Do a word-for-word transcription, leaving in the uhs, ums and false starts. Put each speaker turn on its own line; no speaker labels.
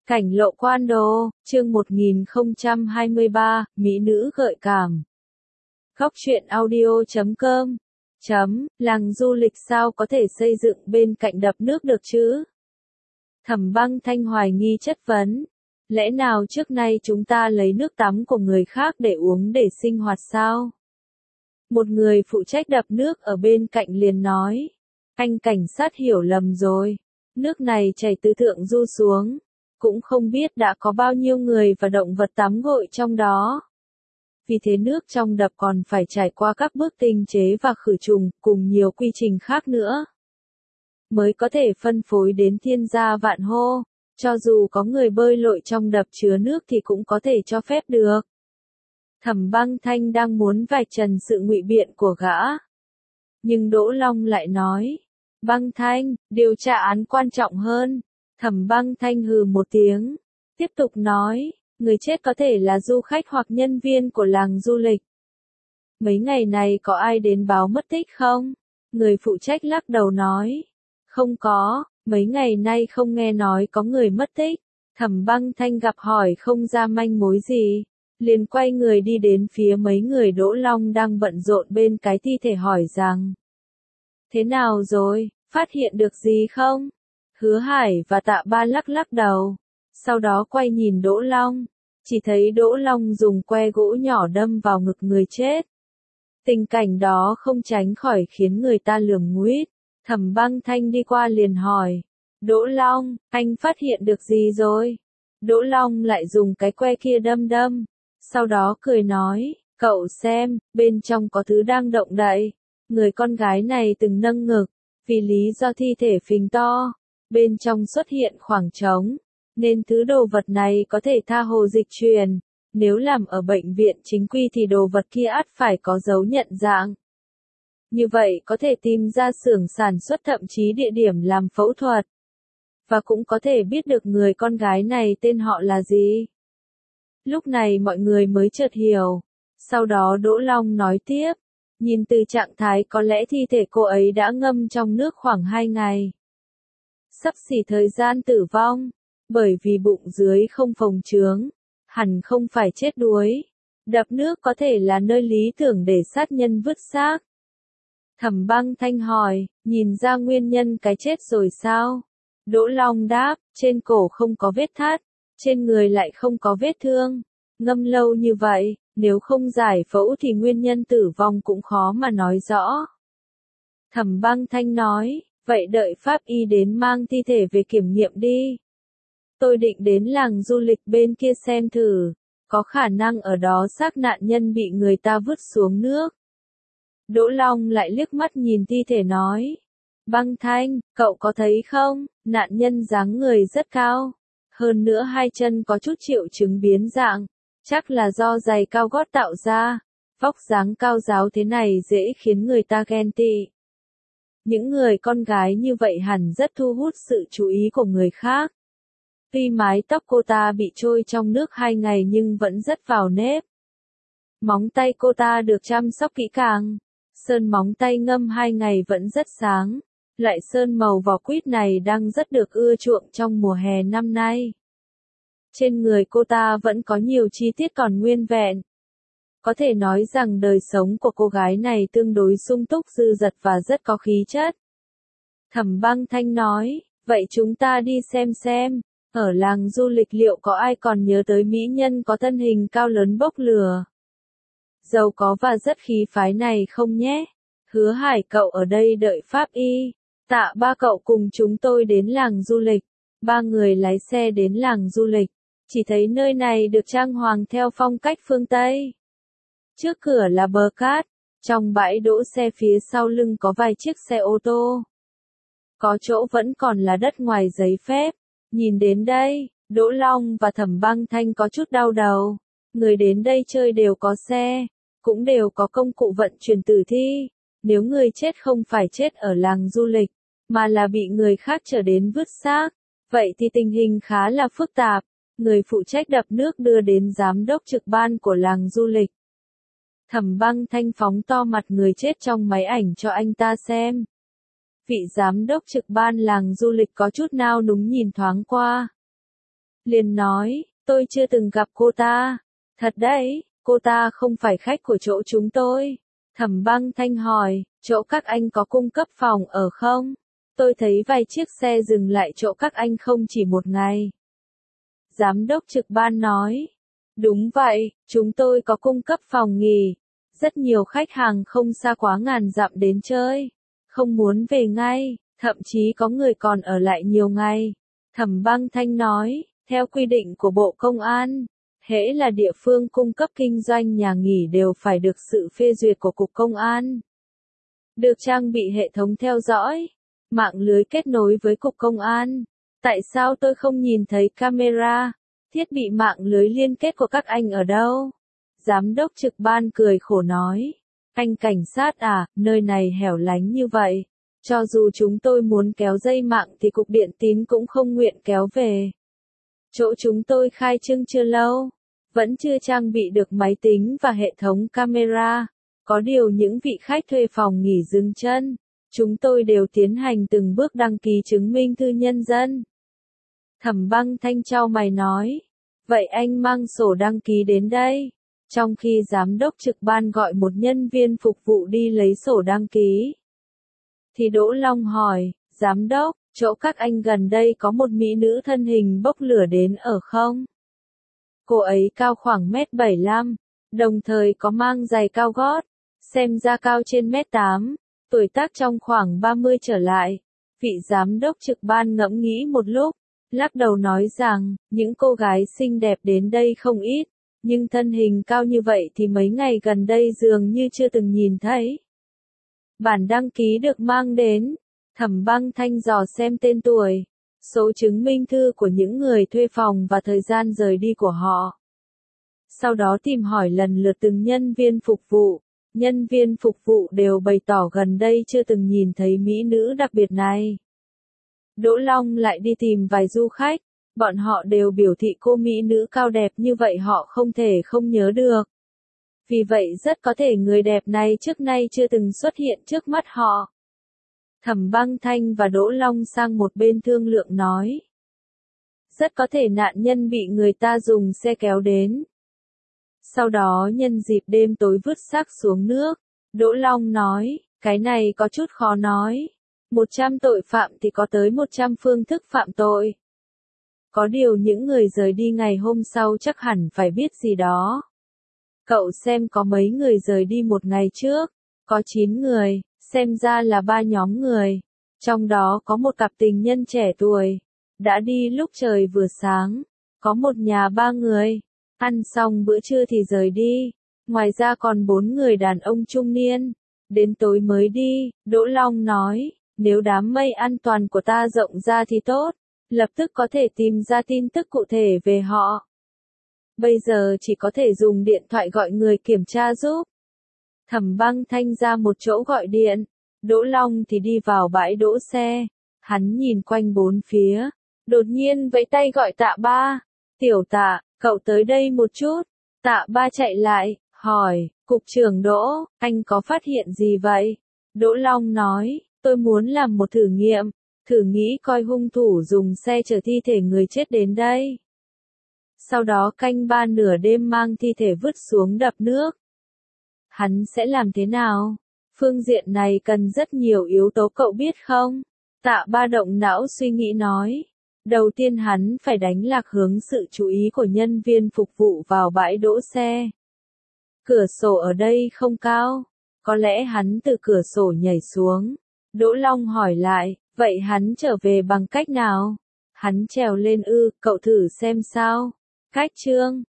Cảnh lộ quan đồ, chương một nghìn không trăm hai mươi ba, Mỹ nữ gợi cảm. Góc truyện audio chấm com chấm, làng du lịch sao có thể xây dựng bên cạnh đập nước được chứ? Thẩm Băng Thanh hoài nghi chất vấn. Lẽ nào trước nay chúng ta lấy nước tắm của người khác để uống để sinh hoạt sao? Một người phụ trách đập nước ở bên cạnh liền nói. Anh cảnh sát hiểu lầm rồi. Nước này chảy từ thượng du xuống. Cũng không biết đã có bao nhiêu người và động vật tắm gội trong đó. Vì thế nước trong đập còn phải trải qua các bước tinh chế và khử trùng, cùng nhiều quy trình khác nữa. Mới có thể phân phối đến thiên gia vạn hô, cho dù có người bơi lội trong đập chứa nước thì cũng có thể cho phép được. Thẩm Băng Thanh đang muốn vạch trần sự ngụy biện của gã. Nhưng Đỗ Long lại nói, Băng Thanh, điều tra án quan trọng hơn. Thẩm Băng Thanh hừ một tiếng, tiếp tục nói, người chết có thể là du khách hoặc nhân viên của làng du lịch. Mấy ngày này có ai đến báo mất tích không? Người phụ trách lắc đầu nói, không có, mấy ngày nay không nghe nói có người mất tích. Thẩm Băng Thanh gặp hỏi không ra manh mối gì, liền quay người đi đến phía mấy người Đỗ Long đang bận rộn bên cái thi thể hỏi rằng, thế nào rồi, phát hiện được gì không? Hứa Hải và Tạ Ba lắc lắc đầu, sau đó quay nhìn Đỗ Long, chỉ thấy Đỗ Long dùng que gỗ nhỏ đâm vào ngực người chết. Tình cảnh đó không tránh khỏi khiến người ta lườm nguýt. Thẩm Băng Thanh đi qua liền hỏi, Đỗ Long, anh phát hiện được gì rồi? Đỗ Long lại dùng cái que kia đâm đâm, sau đó cười nói, cậu xem, bên trong có thứ đang động đậy. Người con gái này từng nâng ngực, vì lý do thi thể phình to. Bên trong xuất hiện khoảng trống, nên thứ đồ vật này có thể tha hồ dịch truyền. Nếu làm ở bệnh viện chính quy thì đồ vật kia ắt phải có dấu nhận dạng. Như vậy có thể tìm ra xưởng sản xuất thậm chí địa điểm làm phẫu thuật. Và cũng có thể biết được người con gái này tên họ là gì. Lúc này mọi người mới chợt hiểu. Sau đó Đỗ Long nói tiếp, nhìn từ trạng thái có lẽ thi thể cô ấy đã ngâm trong nước khoảng hai ngày. Sắp xỉ thời gian tử vong, bởi vì bụng dưới không phồng trướng, hẳn không phải chết đuối. Đập nước có thể là nơi lý tưởng để sát nhân vứt xác. Thẩm Băng Thanh hỏi, nhìn ra nguyên nhân cái chết rồi sao? Đỗ Long đáp, trên cổ không có vết thắt, trên người lại không có vết thương. Ngâm lâu như vậy, nếu không giải phẫu thì nguyên nhân tử vong cũng khó mà nói rõ. Thẩm Băng Thanh nói, vậy đợi pháp y đến mang thi thể về kiểm nghiệm đi. Tôi định đến làng du lịch bên kia xem thử, có khả năng ở đó xác nạn nhân bị người ta vứt xuống nước. Đỗ Long lại liếc mắt nhìn thi thể nói, Băng Thanh, cậu có thấy không, nạn nhân dáng người rất cao, hơn nữa hai chân có chút triệu chứng biến dạng, chắc là do giày cao gót tạo ra, vóc dáng cao ráo thế này dễ khiến người ta ghen tị. Những người con gái như vậy hẳn rất thu hút sự chú ý của người khác. Tuy mái tóc cô ta bị trôi trong nước hai ngày nhưng vẫn rất vào nếp. Móng tay cô ta được chăm sóc kỹ càng. Sơn móng tay ngâm hai ngày vẫn rất sáng. Loại sơn màu vỏ quýt này đang rất được ưa chuộng trong mùa hè năm nay. Trên người cô ta vẫn có nhiều chi tiết còn nguyên vẹn. Có thể nói rằng đời sống của cô gái này tương đối sung túc dư dật và rất có khí chất. Thẩm Băng Thanh nói, vậy chúng ta đi xem xem, ở làng du lịch liệu có ai còn nhớ tới mỹ nhân có thân hình cao lớn bốc lửa, giàu có và rất khí phái này không nhé? Hứa Hải cậu ở đây đợi pháp y, Tạ Ba cậu cùng chúng tôi đến làng du lịch. Ba người lái xe đến làng du lịch, chỉ thấy nơi này được trang hoàng theo phong cách phương Tây. Trước cửa là bờ cát, trong bãi đỗ xe phía sau lưng có vài chiếc xe ô tô. Có chỗ vẫn còn là đất ngoài giấy phép. Nhìn đến đây, Đỗ Long và Thẩm Băng Thanh có chút đau đầu. Người đến đây chơi đều có xe, cũng đều có công cụ vận chuyển tử thi. Nếu người chết không phải chết ở làng du lịch, mà là bị người khác chở đến vứt xác, vậy thì tình hình khá là phức tạp. Người phụ trách đập nước đưa đến giám đốc trực ban của làng du lịch. Thẩm Băng Thanh phóng to mặt người chết trong máy ảnh cho anh ta xem. Vị giám đốc trực ban làng du lịch có chút nao núng nhìn thoáng qua. liền nói, tôi chưa từng gặp cô ta. Thật đấy, cô ta không phải khách của chỗ chúng tôi. Thẩm Băng Thanh hỏi, chỗ các anh có cung cấp phòng ở không? Tôi thấy vài chiếc xe dừng lại chỗ các anh không chỉ một ngày. Giám đốc trực ban nói, đúng vậy, chúng tôi có cung cấp phòng nghỉ. Rất nhiều khách hàng không xa quá ngàn dặm đến chơi, không muốn về ngay, thậm chí có người còn ở lại nhiều ngày. Thẩm Băng Thanh nói, theo quy định của Bộ Công an, hễ là địa phương cung cấp kinh doanh nhà nghỉ đều phải được sự phê duyệt của Cục Công an. Được trang bị hệ thống theo dõi, mạng lưới kết nối với Cục Công an. Tại sao tôi không nhìn thấy camera, thiết bị mạng lưới liên kết của các anh ở đâu? Giám đốc trực ban cười khổ nói, anh cảnh sát à, nơi này hẻo lánh như vậy. Cho dù chúng tôi muốn kéo dây mạng thì Cục Điện tín cũng không nguyện kéo về. Chỗ chúng tôi khai trương chưa lâu, vẫn chưa trang bị được máy tính và hệ thống camera. Có điều những vị khách thuê phòng nghỉ dừng chân, chúng tôi đều tiến hành từng bước đăng ký chứng minh thư nhân dân. Thẩm Băng Thanh chau mày nói, vậy anh mang sổ đăng ký đến đây. Trong khi giám đốc trực ban gọi một nhân viên phục vụ đi lấy sổ đăng ký, thì Đỗ Long hỏi, giám đốc, chỗ các anh gần đây có một mỹ nữ thân hình bốc lửa đến ở không? Cô ấy cao khoảng mét bảy mươi lăm, đồng thời có mang giày cao gót, xem ra cao trên mét tám, tuổi tác trong khoảng ba mươi trở lại. Vị giám đốc trực ban ngẫm nghĩ một lúc, lắc đầu nói rằng, những cô gái xinh đẹp đến đây không ít, nhưng thân hình cao như vậy thì mấy ngày gần đây dường như chưa từng nhìn thấy. Bản đăng ký được mang đến, Thẩm Băng Thanh dò xem tên tuổi, số chứng minh thư của những người thuê phòng và thời gian rời đi của họ. Sau đó tìm hỏi lần lượt từng nhân viên phục vụ, nhân viên phục vụ đều bày tỏ gần đây chưa từng nhìn thấy mỹ nữ đặc biệt này. Đỗ Long lại đi tìm vài du khách, bọn họ đều biểu thị cô mỹ nữ cao đẹp như vậy họ không thể không nhớ được. Vì vậy rất có thể người đẹp này trước nay chưa từng xuất hiện trước mắt họ. Thẩm Băng Thanh và Đỗ Long sang một bên thương lượng nói, rất có thể nạn nhân bị người ta dùng xe kéo đến. Sau đó nhân dịp đêm tối vứt xác xuống nước. Đỗ Long nói, cái này có chút khó nói. một trăm tội phạm thì có tới một trăm phương thức phạm tội. Có điều những người rời đi ngày hôm sau chắc hẳn phải biết gì đó. Cậu xem có mấy người rời đi một ngày trước, có chín người, xem ra là ba nhóm người. Trong đó có một cặp tình nhân trẻ tuổi, đã đi lúc trời vừa sáng, có một nhà ba người, ăn xong bữa trưa thì rời đi. Ngoài ra còn bốn người đàn ông trung niên, đến tối mới đi. Đỗ Long nói, nếu đám mây an toàn của ta rộng ra thì tốt, lập tức có thể tìm ra tin tức cụ thể về họ. Bây giờ chỉ có thể dùng điện thoại gọi người kiểm tra giúp. Thẩm Băng Thanh ra một chỗ gọi điện, Đỗ Long thì đi vào bãi đỗ xe. Hắn nhìn quanh bốn phía, đột nhiên vẫy tay gọi Tạ Ba. Tiểu Tạ, cậu tới đây một chút. Tạ Ba chạy lại, hỏi, Cục trưởng Đỗ, anh có phát hiện gì vậy? Đỗ Long nói, tôi muốn làm một thử nghiệm, thử nghĩ coi hung thủ dùng xe chở thi thể người chết đến đây. Sau đó canh ba nửa đêm mang thi thể vứt xuống đập nước. Hắn sẽ làm thế nào? Phương diện này cần rất nhiều yếu tố cậu biết không? Tạ Ba động não suy nghĩ nói. Đầu tiên hắn phải đánh lạc hướng sự chú ý của nhân viên phục vụ vào bãi đỗ xe. Cửa sổ ở đây không cao, có lẽ hắn từ cửa sổ nhảy xuống. Đỗ Long hỏi lại, vậy hắn trở về bằng cách nào? Hắn trèo lên ư, cậu thử xem sao. Cách chương